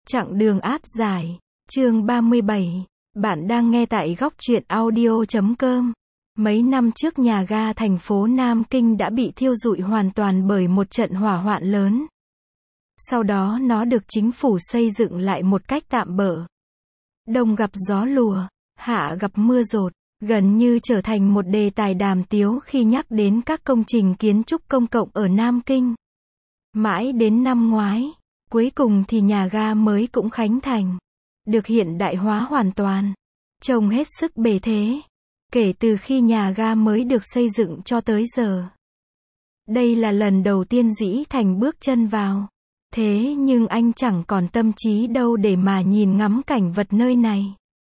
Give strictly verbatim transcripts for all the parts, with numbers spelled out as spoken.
Chặng đường át dài. Chương ba mươi bảy. Bạn đang nghe tại góc truyện audio chấm com. Mấy năm trước nhà ga thành phố Nam Kinh đã bị thiêu rụi hoàn toàn bởi một trận hỏa hoạn lớn. Sau đó nó được chính phủ xây dựng lại một cách tạm bợ. Đông gặp gió lùa, hạ gặp mưa dột, gần như trở thành một đề tài đàm tiếu khi nhắc đến các công trình kiến trúc công cộng ở Nam Kinh. Mãi đến năm ngoái, cuối cùng thì nhà ga mới cũng khánh thành, được hiện đại hóa hoàn toàn, trông hết sức bề thế, kể từ khi nhà ga mới được xây dựng cho tới giờ. Đây là lần đầu tiên Dĩ Thành bước chân vào, thế nhưng anh chẳng còn tâm trí đâu để mà nhìn ngắm cảnh vật nơi này.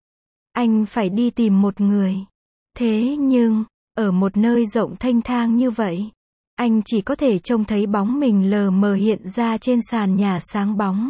Anh phải đi tìm một người. Thế nhưng, ở một nơi rộng thênh thang như vậy, anh chỉ có thể trông thấy bóng mình lờ mờ hiện ra trên sàn nhà sáng bóng.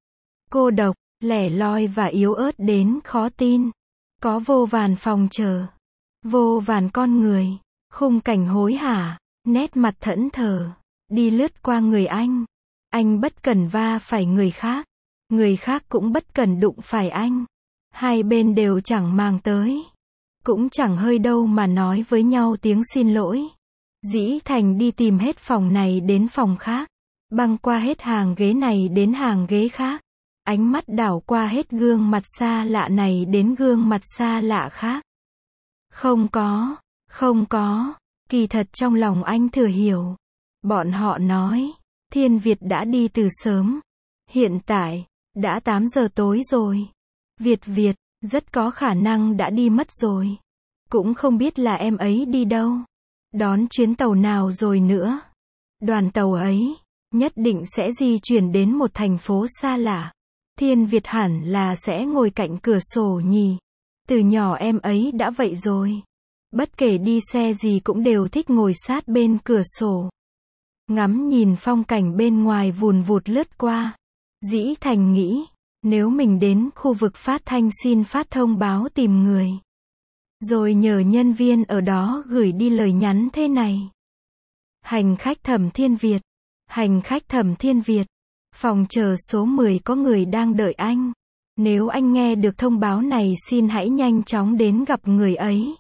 Cô độc, lẻ loi và yếu ớt đến khó tin. Có vô vàn phòng chờ, vô vàn con người, khung cảnh hối hả, nét mặt thẫn thờ, đi lướt qua người anh. Anh bất cần va phải người khác, người khác cũng bất cần đụng phải anh. Hai bên đều chẳng màng tới, cũng chẳng hơi đâu mà nói với nhau tiếng xin lỗi. Dĩ Thành đi tìm hết phòng này đến phòng khác, băng qua hết hàng ghế này đến hàng ghế khác, ánh mắt đảo qua hết gương mặt xa lạ này đến gương mặt xa lạ khác. Không có, không có, kỳ thật trong lòng anh thừa hiểu. Bọn họ nói, Thiên Việt đã đi từ sớm. Hiện tại, đã tám giờ tối rồi. Việt Việt, rất có khả năng đã đi mất rồi. Cũng không biết là em ấy đi đâu. Đón chuyến tàu nào rồi nữa. Đoàn tàu ấy, nhất định sẽ di chuyển đến một thành phố xa lạ. Thiên Việt hẳn là sẽ ngồi cạnh cửa sổ nhỉ. Từ nhỏ em ấy đã vậy rồi. Bất kể đi xe gì cũng đều thích ngồi sát bên cửa sổ. Ngắm nhìn phong cảnh bên ngoài vùn vụt lướt qua. Dĩ Thành nghĩ, nếu mình đến khu vực phát thanh xin phát thông báo tìm người. Rồi nhờ nhân viên ở đó gửi đi lời nhắn thế này. Hành khách Thẩm Thiên Việt. Hành khách Thẩm Thiên Việt. Phòng chờ số mười có người đang đợi anh. Nếu anh nghe được thông báo này xin hãy nhanh chóng đến gặp người ấy.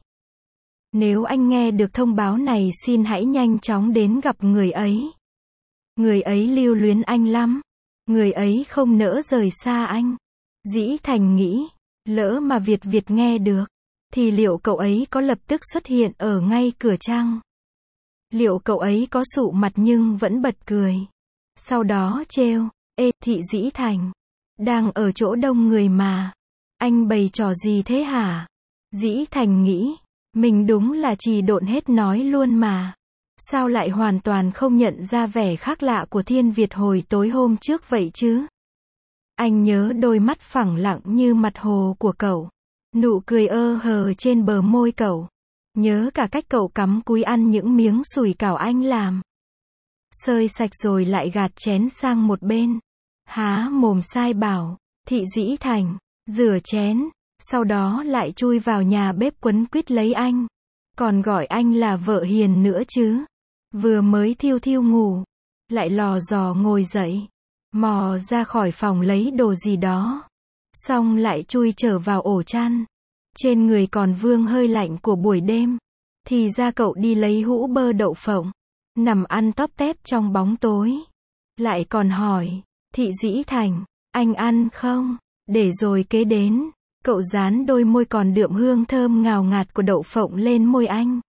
Nếu anh nghe được thông báo này xin hãy nhanh chóng đến gặp người ấy. Người ấy lưu luyến anh lắm. Người ấy không nỡ rời xa anh. Dĩ Thành nghĩ, lỡ mà Việt Việt nghe được, thì liệu cậu ấy có lập tức xuất hiện ở ngay cửa chăng? Liệu cậu ấy có sụ mặt nhưng vẫn bật cười? Sau đó trêu, ê, thị Dĩ Thành, đang ở chỗ đông người mà. Anh bày trò gì thế hả? Dĩ Thành nghĩ, mình đúng là trì độn hết nói luôn mà. Sao lại hoàn toàn không nhận ra vẻ khác lạ của Thiên Việt hồi tối hôm trước vậy chứ? Anh nhớ đôi mắt phẳng lặng như mặt hồ của cậu. Nụ cười ơ hờ trên bờ môi cậu. Nhớ cả cách cậu cắm cúi ăn những miếng sủi cảo anh làm. Sơi sạch rồi lại gạt chén sang một bên. Há mồm sai bảo, thị Dĩ Thành, rửa chén. Sau đó lại chui vào nhà bếp quấn quýt lấy anh. Còn gọi anh là vợ hiền nữa chứ. Vừa mới thiêu thiêu ngủ, lại lò dò ngồi dậy, mò ra khỏi phòng lấy đồ gì đó. Xong lại chui trở vào ổ chăn. Trên người còn vương hơi lạnh của buổi đêm. Thì ra cậu đi lấy hũ bơ đậu phộng, nằm ăn tóp tép trong bóng tối. Lại còn hỏi, thị Dĩ Thành, anh ăn không? Để rồi kế đến, cậu dán đôi môi còn đượm hương thơm ngào ngạt của đậu phộng lên môi anh.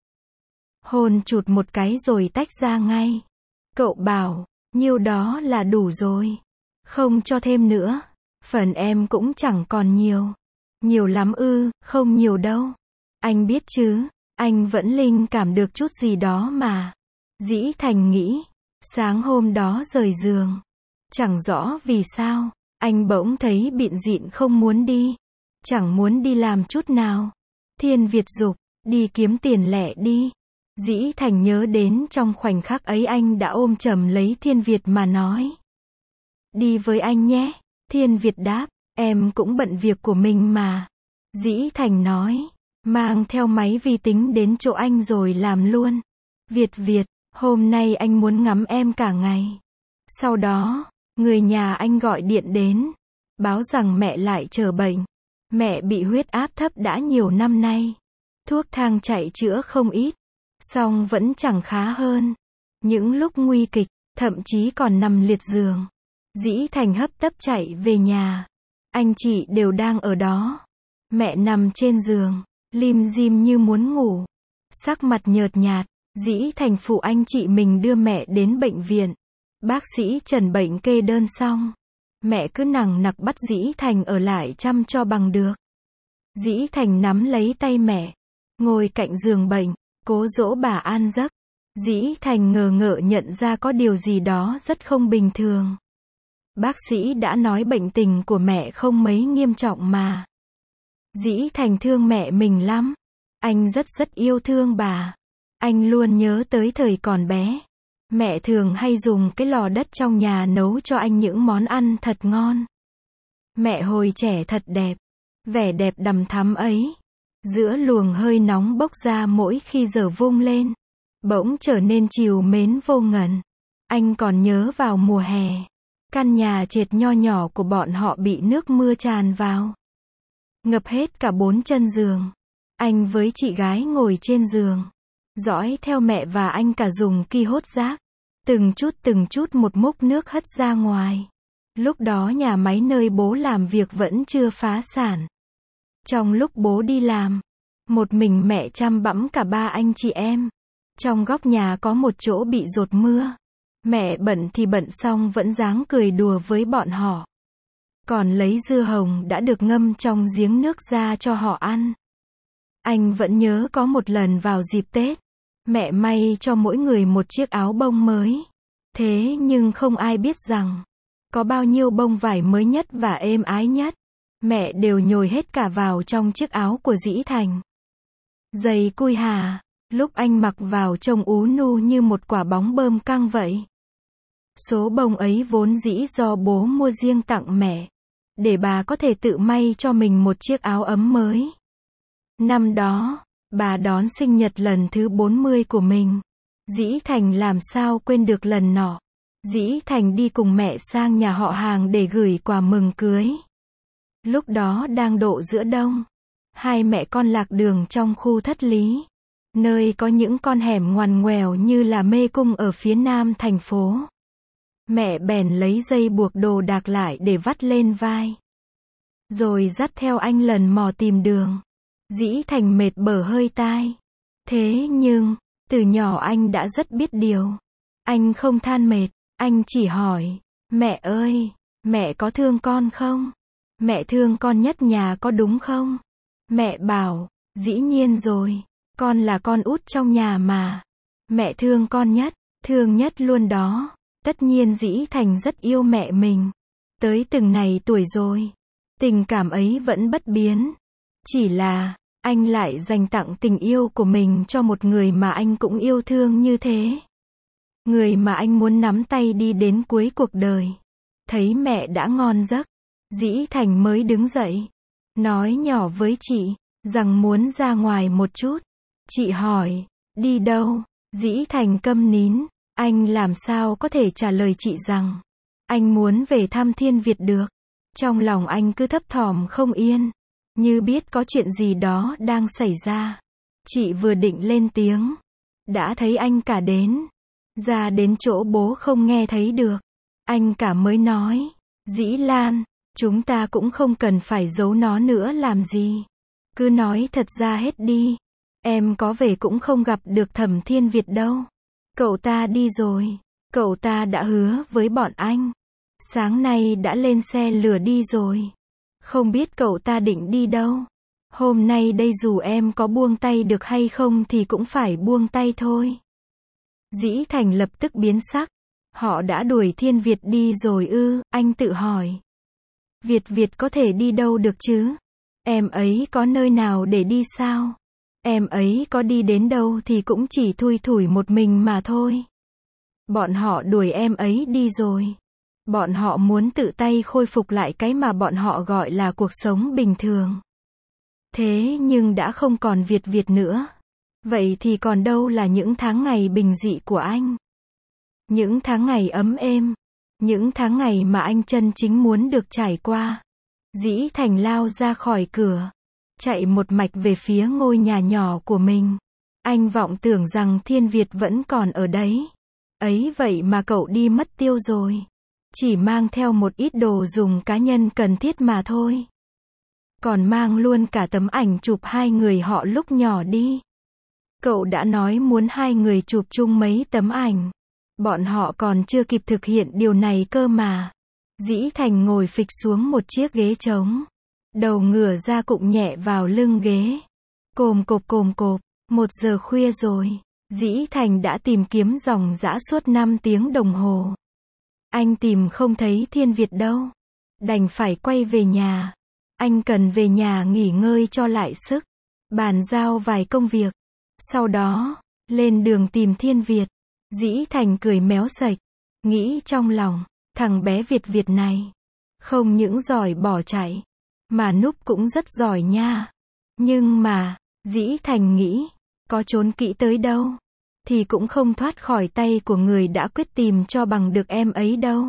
Hôn chụt một cái rồi tách ra ngay. Cậu bảo, nhiêu đó là đủ rồi. Không cho thêm nữa. Phần em cũng chẳng còn nhiều. Nhiều lắm ư, không nhiều đâu. Anh biết chứ, anh vẫn linh cảm được chút gì đó mà. Dĩ Thành nghĩ, sáng hôm đó rời giường. Chẳng rõ vì sao, anh bỗng thấy bịn dịn không muốn đi. Chẳng muốn đi làm chút nào. Thiên Việt giục, đi kiếm tiền lẻ đi. Dĩ Thành nhớ đến trong khoảnh khắc ấy anh đã ôm chầm lấy Thiên Việt mà nói. Đi với anh nhé. Thiên Việt đáp, em cũng bận việc của mình mà. Dĩ Thành nói, mang theo máy vi tính đến chỗ anh rồi làm luôn. Việt Việt, hôm nay anh muốn ngắm em cả ngày. Sau đó, người nhà anh gọi điện đến. báo rằng mẹ lại trở bệnh. Mẹ bị huyết áp thấp đã nhiều năm nay. Thuốc thang chạy chữa không ít, song vẫn chẳng khá hơn. Những lúc nguy kịch, thậm chí còn nằm liệt giường. Dĩ Thành hấp tấp chạy về nhà. Anh chị đều đang ở đó. Mẹ nằm trên giường, lim dim như muốn ngủ. Sắc mặt nhợt nhạt, Dĩ Thành phụ anh chị mình đưa mẹ đến bệnh viện. Bác sĩ chẩn bệnh kê đơn xong. Mẹ cứ nằng nặc bắt Dĩ Thành ở lại chăm cho bằng được. Dĩ Thành nắm lấy tay mẹ, ngồi cạnh giường bệnh, cố dỗ bà an giấc. Dĩ Thành ngờ ngợ nhận ra có điều gì đó rất không bình thường. Bác sĩ đã nói bệnh tình của mẹ không mấy nghiêm trọng mà. Dĩ Thành thương mẹ mình lắm. Anh rất rất yêu thương bà. Anh luôn nhớ tới thời còn bé. Mẹ thường hay dùng cái lò đất trong nhà nấu cho anh những món ăn thật ngon. Mẹ hồi trẻ thật đẹp. Vẻ đẹp đằm thắm ấy, giữa luồng hơi nóng bốc ra mỗi khi giờ vung lên, bỗng trở nên trìu mến vô ngần. Anh còn nhớ vào mùa hè, căn nhà trệt nho nhỏ của bọn họ bị nước mưa tràn vào, ngập hết cả bốn chân giường. Anh với chị gái ngồi trên giường, dõi theo mẹ và anh cả dùng ki hốt rác, từng chút từng chút một múc nước hất ra ngoài. Lúc đó nhà máy nơi bố làm việc vẫn chưa phá sản. Trong lúc bố đi làm, một mình mẹ chăm bẵm cả ba anh chị em. Trong góc nhà có một chỗ bị dột mưa. Mẹ bận thì bận xong vẫn dáng cười đùa với bọn họ. Còn lấy dưa hồng đã được ngâm trong giếng nước ra cho họ ăn. Anh vẫn nhớ có một lần vào dịp Tết, mẹ may cho mỗi người một chiếc áo bông mới. Thế nhưng không ai biết rằng, có bao nhiêu bông vải mới nhất và êm ái nhất, mẹ đều nhồi hết cả vào trong chiếc áo của Dĩ Thành. Giày cui hà, lúc anh mặc vào trông ú nu như một quả bóng bơm căng vậy. Số bông ấy vốn dĩ do bố mua riêng tặng mẹ, để bà có thể tự may cho mình một chiếc áo ấm mới. Năm đó, bà đón sinh nhật lần thứ bốn mươi của mình. Dĩ Thành làm sao quên được lần nọ. Dĩ Thành đi cùng mẹ sang nhà họ hàng để gửi quà mừng cưới. Lúc đó đang độ giữa đông. Hai mẹ con lạc đường trong khu Thất Lý, nơi có những con hẻm ngoằn ngoèo như là mê cung ở phía nam thành phố. Mẹ bèn lấy dây buộc đồ đạc lại để vắt lên vai, rồi dắt theo anh lần mò tìm đường. Dĩ Thành mệt bở hơi tai. Thế nhưng, từ nhỏ anh đã rất biết điều. Anh không than mệt, anh chỉ hỏi, mẹ ơi, mẹ có thương con không? Mẹ thương con nhất nhà có đúng không? Mẹ bảo, dĩ nhiên rồi, con là con út trong nhà mà. Mẹ thương con nhất, thương nhất luôn đó. Tất nhiên Dĩ Thành rất yêu mẹ mình. Tới từng này tuổi rồi, tình cảm ấy vẫn bất biến. Chỉ là, anh lại dành tặng tình yêu của mình cho một người mà anh cũng yêu thương như thế. Người mà anh muốn nắm tay đi đến cuối cuộc đời. Thấy mẹ đã ngon giấc, Dĩ Thành mới đứng dậy, nói nhỏ với chị, rằng muốn ra ngoài một chút. Chị hỏi, đi đâu? Dĩ Thành câm nín, anh làm sao có thể trả lời chị rằng, anh muốn về thăm Thiên Việt được. Trong lòng anh cứ thấp thỏm không yên, như biết có chuyện gì đó đang xảy ra. Chị vừa định lên tiếng, đã thấy anh cả đến. Ra đến chỗ bố không nghe thấy được. Anh cả mới nói, Dĩ Lan, chúng ta cũng không cần phải giấu nó nữa làm gì. Cứ nói thật ra hết đi. Em có về cũng không gặp được Thẩm Thiên Việt đâu. Cậu ta đi rồi. Cậu ta đã hứa với bọn anh. Sáng nay đã lên xe lửa đi rồi. Không biết cậu ta định đi đâu. Hôm nay đây dù em có buông tay được hay không thì cũng phải buông tay thôi. Dĩ Thành lập tức biến sắc. Họ đã đuổi Thiên Việt đi rồi ư? Anh tự hỏi. Việt Việt có thể đi đâu được chứ? Em ấy có nơi nào để đi sao? Em ấy có đi đến đâu thì cũng chỉ thui thủi một mình mà thôi. Bọn họ đuổi em ấy đi rồi. Bọn họ muốn tự tay khôi phục lại cái mà bọn họ gọi là cuộc sống bình thường. Thế nhưng đã không còn Việt Việt nữa. Vậy thì còn đâu là những tháng ngày bình dị của anh? Những tháng ngày ấm êm. Những tháng ngày mà anh chân chính muốn được trải qua. Dĩ Thành lao ra khỏi cửa, chạy một mạch về phía ngôi nhà nhỏ của mình. Anh vọng tưởng rằng Thiên Việt vẫn còn ở đấy. Ấy vậy mà cậu đi mất tiêu rồi. Chỉ mang theo một ít đồ dùng cá nhân cần thiết mà thôi. Còn mang luôn cả tấm ảnh chụp hai người họ lúc nhỏ đi. Cậu đã nói muốn hai người chụp chung mấy tấm ảnh. Bọn họ còn chưa kịp thực hiện điều này cơ mà. Dĩ Thành ngồi phịch xuống một chiếc ghế trống. Đầu ngửa ra cụng nhẹ vào lưng ghế. Cồm cộp cồm cộp, một giờ khuya rồi. Dĩ Thành đã tìm kiếm ròng rã suốt năm tiếng đồng hồ. Anh tìm không thấy Thiên Việt đâu. Đành phải quay về nhà. Anh cần về nhà nghỉ ngơi cho lại sức. Bàn giao vài công việc. Sau đó, lên đường tìm Thiên Việt. Dĩ Thành cười méo sạch. Nghĩ trong lòng, thằng bé Việt Việt này. Không những giỏi bỏ chạy. Mà núp cũng rất giỏi nha. Nhưng mà, Dĩ Thành nghĩ, có trốn kỹ tới đâu, thì cũng không thoát khỏi tay của người đã quyết tìm cho bằng được em ấy đâu.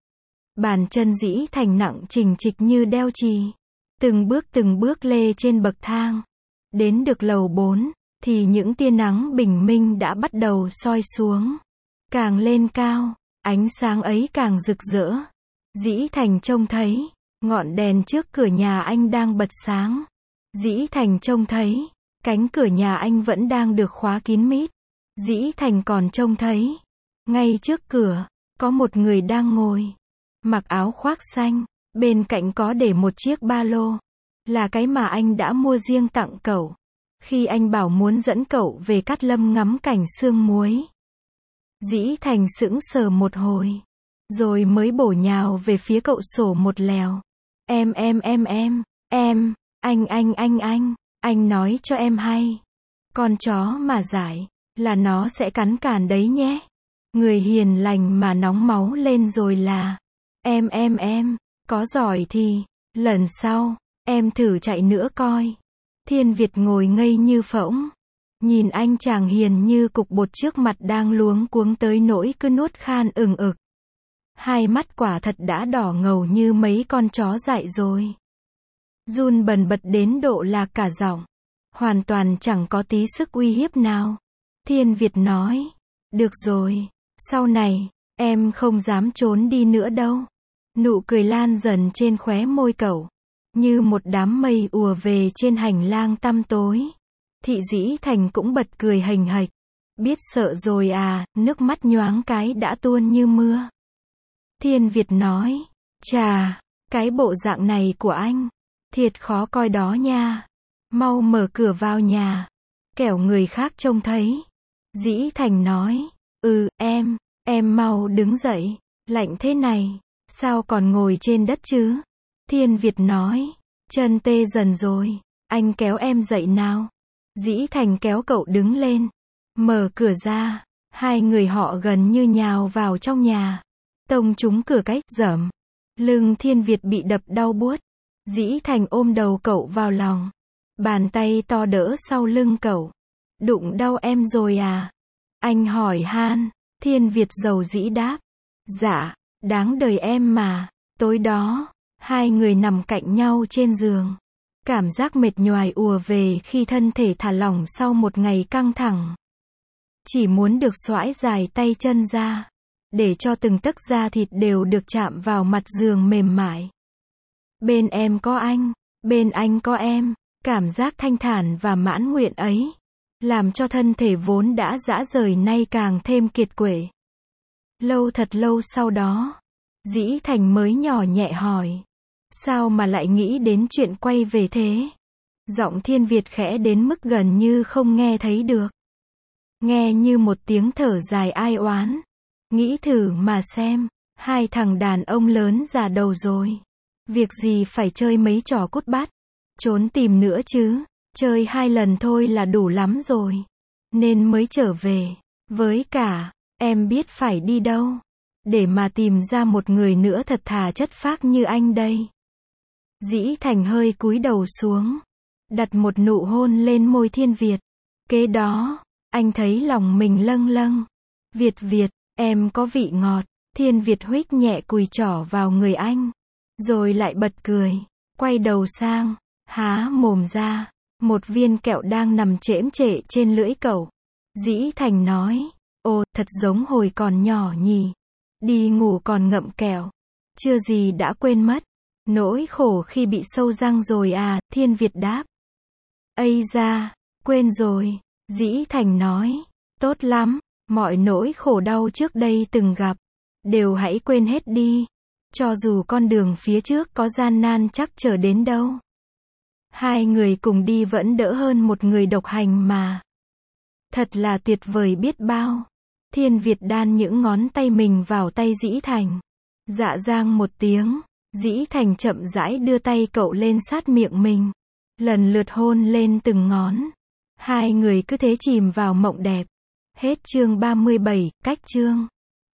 Bàn chân Dĩ Thành nặng chình chịch như đeo chì. Từng bước từng bước lê trên bậc thang. Đến được lầu bốn, thì những tia nắng bình minh đã bắt đầu soi xuống. Càng lên cao, ánh sáng ấy càng rực rỡ. Dĩ Thành trông thấy, ngọn đèn trước cửa nhà anh đang bật sáng. Dĩ Thành trông thấy, cánh cửa nhà anh vẫn đang được khóa kín mít. Dĩ Thành còn trông thấy, ngay trước cửa, có một người đang ngồi. Mặc áo khoác xanh, bên cạnh có để một chiếc ba lô. Là cái mà anh đã mua riêng tặng cậu. Khi anh bảo muốn dẫn cậu về Cát Lâm ngắm cảnh sương muối. Dĩ Thành sững sờ một hồi. Rồi mới bổ nhào về phía cậu sổ một lèo. Em em em em, em, anh anh anh anh, anh nói cho em hay. Con chó mà dại, là nó sẽ cắn càn đấy nhé. Người hiền lành mà nóng máu lên rồi là. Em em em, có giỏi thì, lần sau, em thử chạy nữa coi. Thiên Việt ngồi ngây như phỗng. Nhìn anh chàng hiền như cục bột trước mặt đang luống cuống tới nỗi cứ nuốt khan ừng ực. Hai mắt quả thật đã đỏ ngầu như mấy con chó dại rồi. Run bần bật đến độ lạc cả giọng. Hoàn toàn chẳng có tí sức uy hiếp nào. Thiên Việt nói. Được rồi, sau này, em không dám trốn đi nữa đâu. Nụ cười lan dần trên khóe môi cậu. Như một đám mây ùa về trên hành lang tăm tối. Thị Dĩ Thành cũng bật cười hềnh hạch. Biết sợ rồi à, nước mắt nhoáng cái đã tuôn như mưa. Thiên Việt nói. Chà, cái bộ dạng này của anh, thiệt khó coi đó nha. Mau mở cửa vào nhà. Kẻo người khác trông thấy. Dĩ Thành nói. Ừ, em, em mau đứng dậy. Lạnh thế này, sao còn ngồi trên đất chứ? Thiên Việt nói. Chân tê dần rồi, anh kéo em dậy nào. Dĩ Thành kéo cậu đứng lên. Mở cửa ra, hai người họ gần như nhào vào trong nhà. Tông trúng cửa cách dẫm. Lưng Thiên Việt bị đập đau buốt. Dĩ Thành ôm đầu cậu vào lòng. Bàn tay to đỡ sau lưng cậu. Đụng đau em rồi à? Anh hỏi han. Thiên Việt dầu dĩ đáp. Dạ, đáng đời em mà. Tối đó, hai người nằm cạnh nhau trên giường. Cảm giác mệt nhoài ùa về khi thân thể thả lỏng sau một ngày căng thẳng. Chỉ muốn được xoãi dài tay chân ra. Để cho từng tấc da thịt đều được chạm vào mặt giường mềm mại. Bên em có anh, bên anh có em. Cảm giác thanh thản và mãn nguyện ấy, làm cho thân thể vốn đã rã rời nay càng thêm kiệt quệ. Lâu thật lâu sau đó, Dĩ Thành mới nhỏ nhẹ hỏi. Sao mà lại nghĩ đến chuyện quay về thế? Giọng Thiên Việt khẽ đến mức gần như không nghe thấy được. Nghe như một tiếng thở dài ai oán. Nghĩ thử mà xem, hai thằng đàn ông lớn già đầu rồi. Việc gì phải chơi mấy trò cút bắt, trốn tìm nữa chứ, chơi hai lần thôi là đủ lắm rồi. Nên mới trở về. Với cả, em biết phải đi đâu, để mà tìm ra một người nữa thật thà chất phác như anh đây. Dĩ Thành hơi cúi đầu xuống, đặt một nụ hôn lên môi Thiên Việt. Kế đó, anh thấy lòng mình lâng lâng. Việt Việt, em có vị ngọt. Thiên Việt huých nhẹ cùi trỏ vào người anh, rồi lại bật cười. quay đầu sang, há mồm ra, một viên kẹo đang nằm chễm chệ trên lưỡi cậu. Dĩ Thành nói, ồ, thật giống hồi còn nhỏ nhỉ, đi ngủ còn ngậm kẹo, chưa gì đã quên mất, nỗi khổ khi bị sâu răng rồi à, Thiên Việt đáp. Ây da, quên rồi, Dĩ Thành nói, tốt lắm, mọi nỗi khổ đau trước đây từng gặp, đều hãy quên hết đi, cho dù con đường phía trước có gian nan chắc trở đến đâu. Hai người cùng đi vẫn đỡ hơn một người độc hành mà. Thật là tuyệt vời biết bao. Thiên Việt đan những ngón tay mình vào tay Dĩ Thành. Dạ dang một tiếng, Dĩ Thành chậm rãi đưa tay cậu lên sát miệng mình, lần lượt hôn lên từng ngón. Hai người cứ thế chìm vào mộng đẹp. Hết chương ba mươi bảy, cách chương.